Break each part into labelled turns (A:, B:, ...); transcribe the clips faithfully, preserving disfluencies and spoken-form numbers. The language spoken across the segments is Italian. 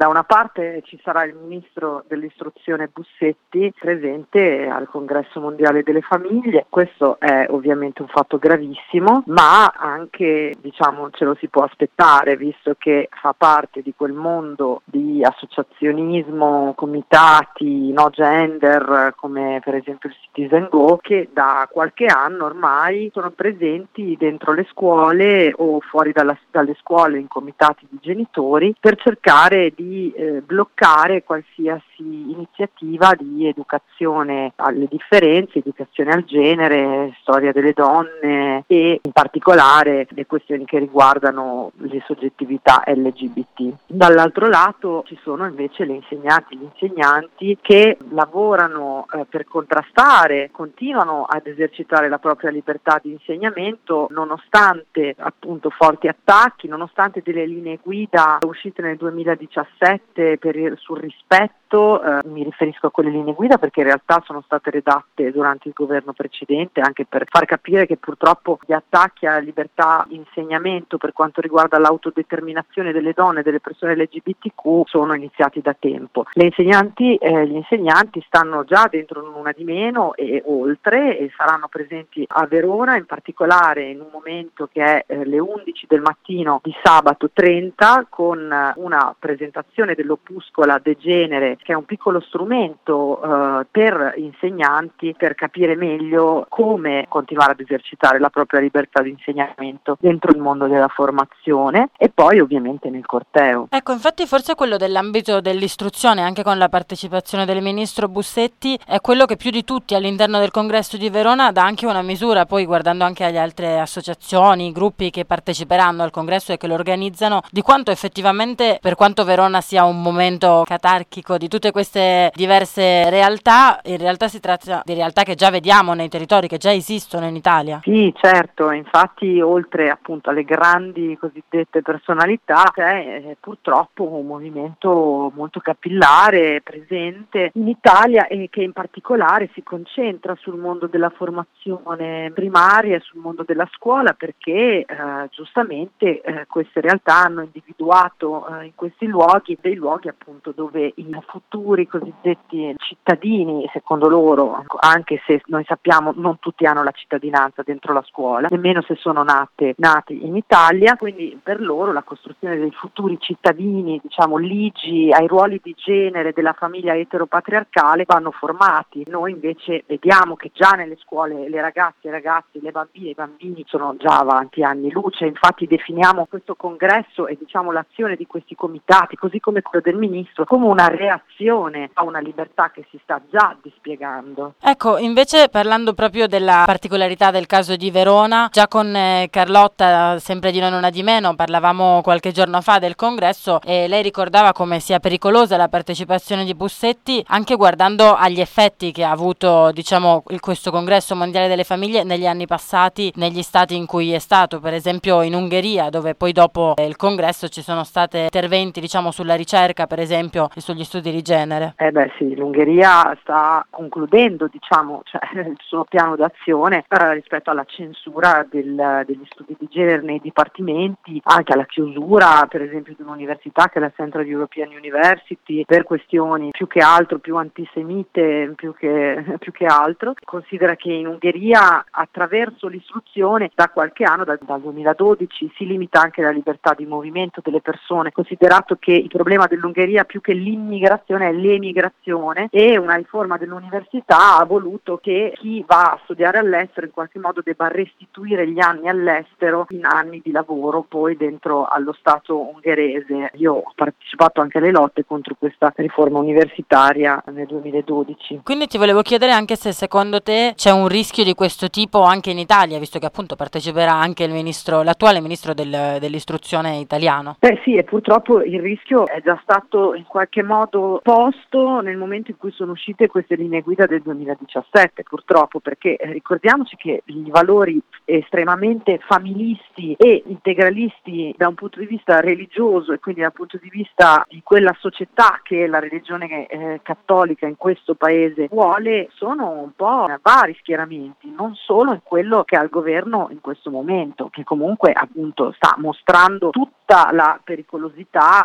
A: Da una parte ci sarà il ministro dell'istruzione Bussetti presente al Congresso Mondiale delle Famiglie, questo è ovviamente un fatto gravissimo, ma anche diciamo ce lo si può aspettare visto che fa parte di quel mondo di associazionismo, comitati, no gender come per esempio il Citizen Go, che da qualche anno ormai sono presenti dentro le scuole o fuori dalla, dalle scuole in comitati di genitori per cercare di eh, bloccare qualsiasi iniziativa di educazione alle differenze, educazione al genere, storia delle donne e in particolare le questioni che riguardano le soggettività L G B T. Dall'altro lato ci sono invece le insegnanti, gli insegnanti che lavorano eh, per contrastare, continuano ad esercitare la propria libertà di insegnamento nonostante appunto forti attacchi, nonostante delle linee guida uscite nel duemiladiciassette per il, sul rispetto. Eh, mi riferisco a quelle linee guida perché in realtà sono state redatte durante il governo precedente anche per far capire che purtroppo gli attacchi alla libertà di insegnamento per quanto riguarda l'autodeterminazione delle donne e delle persone L G B T Q sono iniziati da tempo. Le insegnanti, eh, gli insegnanti stanno già dentro una di meno e oltre e saranno presenti a Verona, in particolare in un momento che è eh, le undici del mattino di sabato trenta con una presentazione dell'opuscola De Genere, che è un piccolo strumento eh, per insegnanti per capire meglio come continuare ad esercitare la propria libertà di insegnamento dentro il mondo della formazione e poi ovviamente nel corteo.
B: Ecco, infatti forse quello dell'ambito dell'istruzione, anche con la partecipazione del ministro Bussetti, è quello che più di tutti all'interno del congresso di Verona dà anche una misura, poi guardando anche alle altre associazioni, gruppi che parteciperanno al congresso e che lo organizzano, di quanto effettivamente, per quanto Verona sia un momento catarchico di tutte queste diverse realtà, in realtà si tratta di realtà che già vediamo nei territori, che già esistono in Italia.
A: Sì, certo, infatti oltre appunto alle grandi cosiddette personalità c'è eh, purtroppo un movimento molto capillare presente in Italia e che in particolare si concentra sul mondo della formazione primaria e sul mondo della scuola perché eh, giustamente eh, queste realtà hanno individuato eh, in questi luoghi dei luoghi appunto dove i futuri cosiddetti cittadini, secondo loro, anche se noi sappiamo non tutti hanno la cittadinanza dentro la scuola, nemmeno se sono nate, nati in Italia, quindi per loro la costruzione dei futuri cittadini, diciamo ligi ai ruoli di genere della famiglia eteropatriarcale vanno formati. Noi invece vediamo che già nelle scuole le ragazze, i ragazzi, le bambine, i bambini sono già avanti anni luce, infatti definiamo questo congresso e diciamo l'azione di questi comitati, così come quello del ministro, come una reazione a una libertà che si sta già dispiegando.
B: Ecco, invece parlando proprio della particolarità del caso di Verona, già con eh, Carlotta, sempre di Noi non ha di meno, parlavamo qualche giorno fa del congresso e lei ricordava come sia pericolosa la partecipazione di Bussetti, anche guardando agli effetti che ha avuto, diciamo, il, questo congresso mondiale delle famiglie negli anni passati negli stati in cui è stato, per esempio in Ungheria, dove poi dopo eh, il congresso ci sono stati interventi, diciamo, sulla ricerca, per esempio, e sugli studi di genere.
A: Eh beh sì, l'Ungheria sta concludendo, diciamo, cioè, il suo piano d'azione eh, rispetto alla censura del, degli studi di genere nei dipartimenti, anche alla chiusura, per esempio, di un'università che è la Central European University, per questioni più che altro, più antisemite, più che, più che altro. Considera che in Ungheria, attraverso l'istruzione, da qualche anno, da, dal duemiladodici, si limita anche la libertà di movimento delle persone, considerato che il problema dell'Ungheria più che l'immigrazione è l'emigrazione e una riforma dell'università ha voluto che chi va a studiare all'estero in qualche modo debba restituire gli anni all'estero in anni di lavoro poi dentro allo Stato ungherese. Io ho partecipato anche alle lotte contro questa riforma universitaria nel duemiladodici.
B: Quindi ti volevo chiedere anche se secondo te c'è un rischio di questo tipo anche in Italia, visto che appunto parteciperà anche il ministro, l'attuale ministro del, dell'istruzione italiano.
A: Beh sì, e purtroppo il rischio è già stato in qualche modo posto nel momento in cui sono uscite queste linee guida del duemiladiciassette, purtroppo, perché eh, ricordiamoci che i valori estremamente familisti e integralisti da un punto di vista religioso e quindi dal punto di vista di quella società che la religione eh, cattolica in questo paese vuole sono un po' vari schieramenti, non solo in quello che ha il governo in questo momento, che comunque appunto sta mostrando tutta la pericolosità senza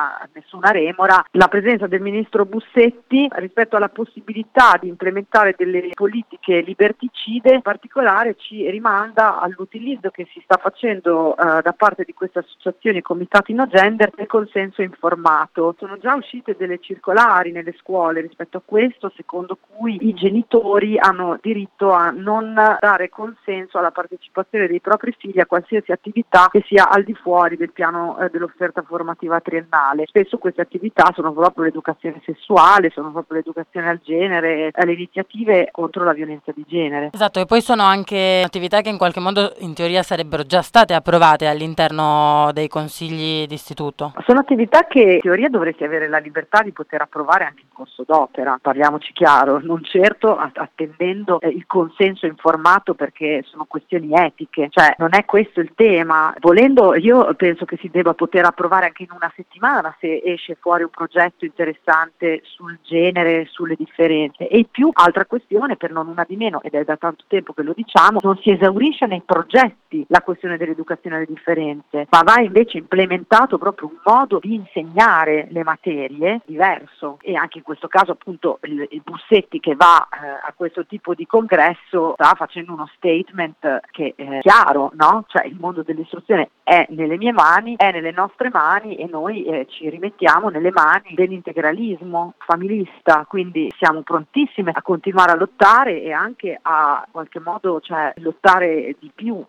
A: nessuna, nessuna remora. La presenza del ministro Bussetti rispetto alla possibilità di implementare delle politiche liberticide in particolare ci rimanda all'utilizzo che si sta facendo eh, da parte di queste associazioni e comitati no gender del consenso informato. Sono già uscite delle circolari nelle scuole rispetto a questo, secondo cui i genitori hanno diritto a non dare consenso alla partecipazione dei propri figli a qualsiasi attività che sia al di fuori del piano eh, dell'offerta formativa triennale. Spesso queste attività sono proprio l'educazione sessuale, sono proprio l'educazione al genere, eh, le iniziative contro la violenza di genere.
B: Esatto, e poi sono anche attività che in qualche modo in teoria sarebbero già state approvate all'interno dei consigli d'istituto.
A: Sono attività che in teoria dovresti avere la libertà di poter approvare anche in corso d'opera, parliamoci chiaro, non certo attendendo eh, il consenso informato perché sono questioni etiche, cioè non è questo il tema. Volendo io penso che si debba poter approvare anche in una settimana se esce fuori un progetto interessante sul genere, sulle differenze. E più altra questione, per non una di meno, ed è da tanto tempo che lo diciamo, non si esaurisce nei progetti la questione dell'educazione alle differenze, ma va invece implementato proprio un modo di insegnare le materie diverso. E anche in questo caso appunto il, il Bussetti che va eh, a questo tipo di congresso sta facendo uno statement che è chiaro, no? Cioè il mondo dell'istruzione è nelle mie mani, è nelle nostre mani e noi eh, ci rimettiamo nelle mani dell'integralismo familista, quindi siamo prontissime a continuare a lottare e anche a in qualche modo cioè, lottare di più